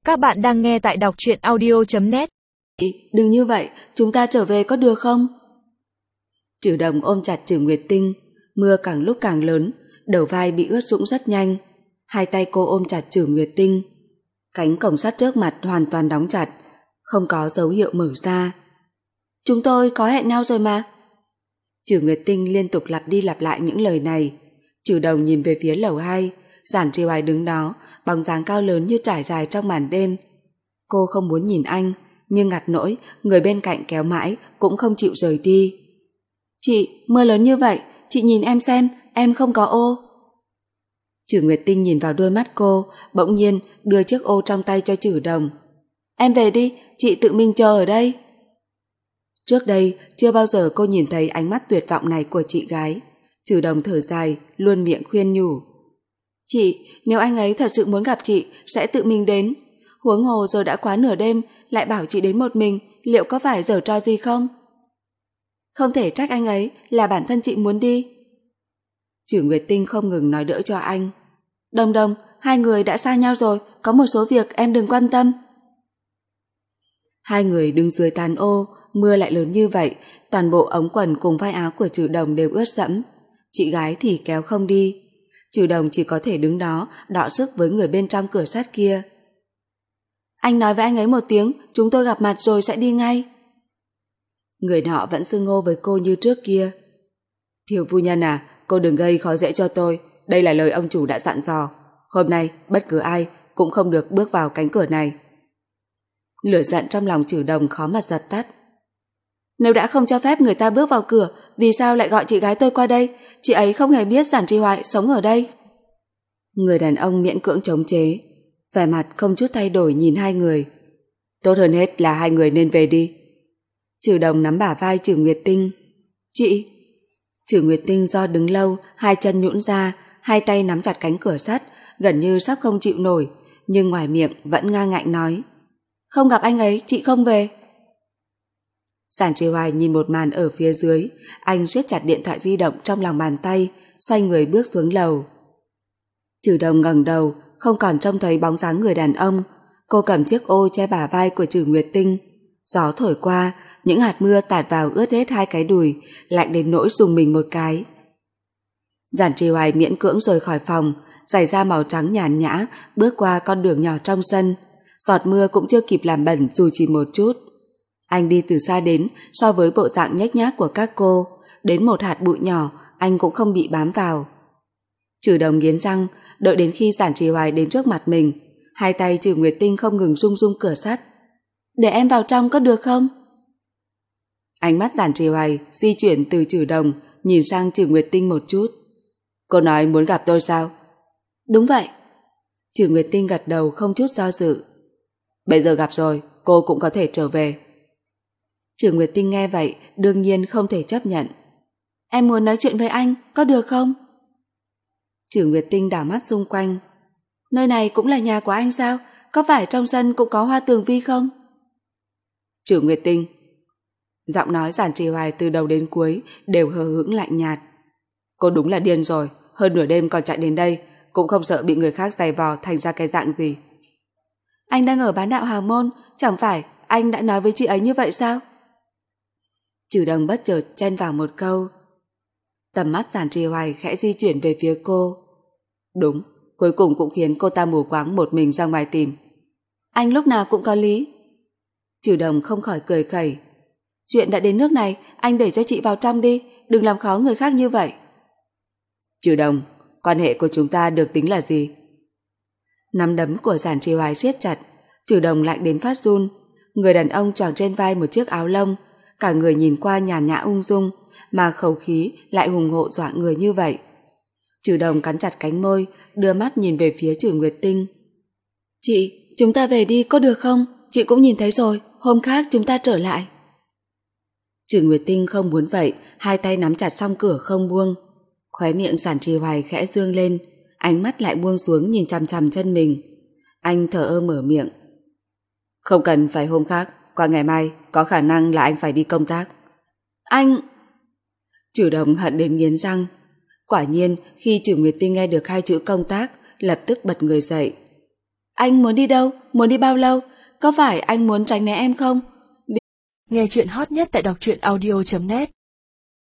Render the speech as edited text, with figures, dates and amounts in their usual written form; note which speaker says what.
Speaker 1: Các bạn đang nghe tại đọc truyện audio.net.
Speaker 2: Đừng như vậy, chúng ta trở về có được không? Trừ Đồng ôm chặt Trừ Nguyệt Tinh, mưa càng lúc càng lớn, đầu vai bị ướt sũng rất nhanh. Hai tay cô ôm chặt Trừ Nguyệt Tinh. Cánh cổng sắt trước mặt hoàn toàn đóng chặt, không có dấu hiệu mở ra. Chúng tôi có hẹn nhau rồi mà. Trừ Nguyệt Tinh liên tục lặp đi lặp lại những lời này. Trừ Đồng nhìn về phía lầu 2, Giản Trì Hoài đứng đó, bóng dáng cao lớn như trải dài trong màn đêm. Cô không muốn nhìn anh, nhưng ngặt nỗi người bên cạnh kéo mãi cũng không chịu rời đi. Chị, mưa lớn như vậy, chị nhìn em xem, em không có ô. Trừ Nguyệt Tinh nhìn vào đôi mắt cô, bỗng nhiên đưa chiếc ô trong tay cho Trừ Đồng. Em về đi, chị tự mình chờ ở đây. Trước đây, chưa bao giờ cô nhìn thấy ánh mắt tuyệt vọng này của chị gái. Trừ Đồng thở dài, luôn miệng khuyên nhủ. Chị, nếu anh ấy thật sự muốn gặp chị, sẽ tự mình đến. Huống hồ giờ đã quá nửa đêm, lại bảo chị đến một mình, liệu có phải giở trò gì không? Không thể trách anh ấy, là bản thân chị muốn đi. Trừ Nguyệt Tinh không ngừng nói đỡ cho anh. Đồng Đồng, hai người đã xa nhau rồi, có một số việc em đừng quan tâm. Hai người đứng dưới tàn ô, mưa lại lớn như vậy, toàn bộ ống quần cùng vai áo của Trừ Đồng đều ướt đẫm. Chị gái thì kéo không đi. Trừ Đồng chỉ có thể đứng đó đọ sức với người bên trong cửa sắt kia. Anh nói với anh ấy một tiếng, chúng tôi gặp mặt rồi sẽ đi ngay. Người nọ vẫn xưng hô với cô như trước kia. Thiếu phu nhân à, cô đừng gây khó dễ cho tôi, đây là lời ông chủ đã dặn dò. Hôm nay bất cứ ai cũng không được bước vào cánh cửa này. Lửa giận trong lòng Trừ Đồng khó mà dập tắt. Nếu đã không cho phép người ta bước vào cửa, vì sao lại gọi chị gái tôi qua đây? Chị ấy không hề biết Giản Trì Hoài sống ở đây. Người đàn ông miễn cưỡng chống chế, vẻ mặt không chút thay đổi nhìn hai người. Tốt hơn hết là hai người nên về đi. Trừ Đồng nắm bả vai Trừ Nguyệt Tinh. Chị... Trừ Nguyệt Tinh do đứng lâu, hai chân nhũn ra, hai tay nắm chặt cánh cửa sắt, gần như sắp không chịu nổi, nhưng ngoài miệng vẫn ngang ngạnh nói. Không gặp anh ấy, chị không về. Giản Trì Hoài nhìn một màn ở phía dưới, anh siết chặt điện thoại di động trong lòng bàn tay, xoay người bước xuống lầu. Trừ Đồng ngẩng đầu, không còn trông thấy bóng dáng người đàn ông. Cô cầm chiếc ô che bả vai của Trừ Nguyệt Tinh. Gió thổi qua, những hạt mưa tạt vào ướt hết hai cái đùi, lạnh đến nỗi rùng mình một cái. Giản Trì Hoài miễn cưỡng rời khỏi phòng, giày da màu trắng nhàn nhã, bước qua con đường nhỏ trong sân. Giọt mưa cũng chưa kịp làm bẩn dù chỉ một chút. Anh đi từ xa đến, so với bộ dạng nhếch nhác của các cô, đến một hạt bụi nhỏ anh cũng không bị bám vào. Trừ Đồng nghiến răng, đợi đến khi Giản Trì Hoài đến trước mặt mình, hai tay Trừ Nguyệt Tinh không ngừng rung rung cửa sắt. Để em vào trong có được không? Ánh mắt Giản Trì Hoài di chuyển từ Trừ Đồng nhìn sang Trừ Nguyệt Tinh một chút. Cô nói muốn gặp tôi sao? Đúng vậy. Trừ Nguyệt Tinh gật đầu không chút do dự. Bây giờ gặp rồi, cô cũng có thể trở về. Trừ Nguyệt Tinh nghe vậy đương nhiên không thể chấp nhận. Em muốn nói chuyện với anh, có được không? Trừ Nguyệt Tinh đảo mắt xung quanh. Nơi này cũng là nhà của anh sao? Có phải trong sân cũng có hoa tường vi không? Trừ Nguyệt Tinh. Giọng nói Giản Trì Hoài từ đầu đến cuối đều hờ hững lạnh nhạt. Cô đúng là điên rồi, hơn nửa đêm còn chạy đến đây, cũng không sợ bị người khác giày vò thành ra cái dạng gì. Anh đang ở bán đạo Hào Môn, chẳng phải anh đã nói với chị ấy như vậy sao? Trừ Đồng bất chợt chen vào một câu. Tầm mắt Giản Trì Hoài khẽ di chuyển về phía cô. Đúng, cuối cùng cũng khiến cô ta mù quáng một mình ra ngoài tìm. Anh lúc nào cũng có lý. Trừ Đồng không khỏi cười khẩy. Chuyện đã đến nước này, anh để cho chị vào trong đi, đừng làm khó người khác như vậy. Trừ Đồng, quan hệ của chúng ta được tính là gì? Nắm đấm của Giản Trì Hoài siết chặt, Trừ Đồng lạnh đến phát run. Người đàn ông choàng trên vai một chiếc áo lông, cả người nhìn qua nhàn nhã ung dung, mà khẩu khí lại hùng hộ dọa người như vậy. Trừ Đồng cắn chặt cánh môi, đưa mắt nhìn về phía Trừ Nguyệt Tinh. Chị, chúng ta về đi có được không? Chị cũng nhìn thấy rồi, hôm khác chúng ta trở lại. Trừ Nguyệt Tinh không muốn vậy, hai tay nắm chặt song cửa không buông. Khóe miệng Giản Trì Hoài khẽ dương lên, ánh mắt lại buông xuống nhìn chằm chằm chân mình. Anh thở ơ mở miệng. Không cần phải hôm khác, qua ngày mai có khả năng là anh phải đi công tác. Anh... Trừ Đồng hận đến nghiến răng. Quả nhiên khi Trừ Nguyệt Tinh nghe được hai chữ công tác, lập tức bật người dậy. Anh muốn đi đâu? Muốn đi bao lâu? Có phải anh muốn tránh né em không?
Speaker 1: Nghe chuyện hot nhất tại đọc truyện audio.net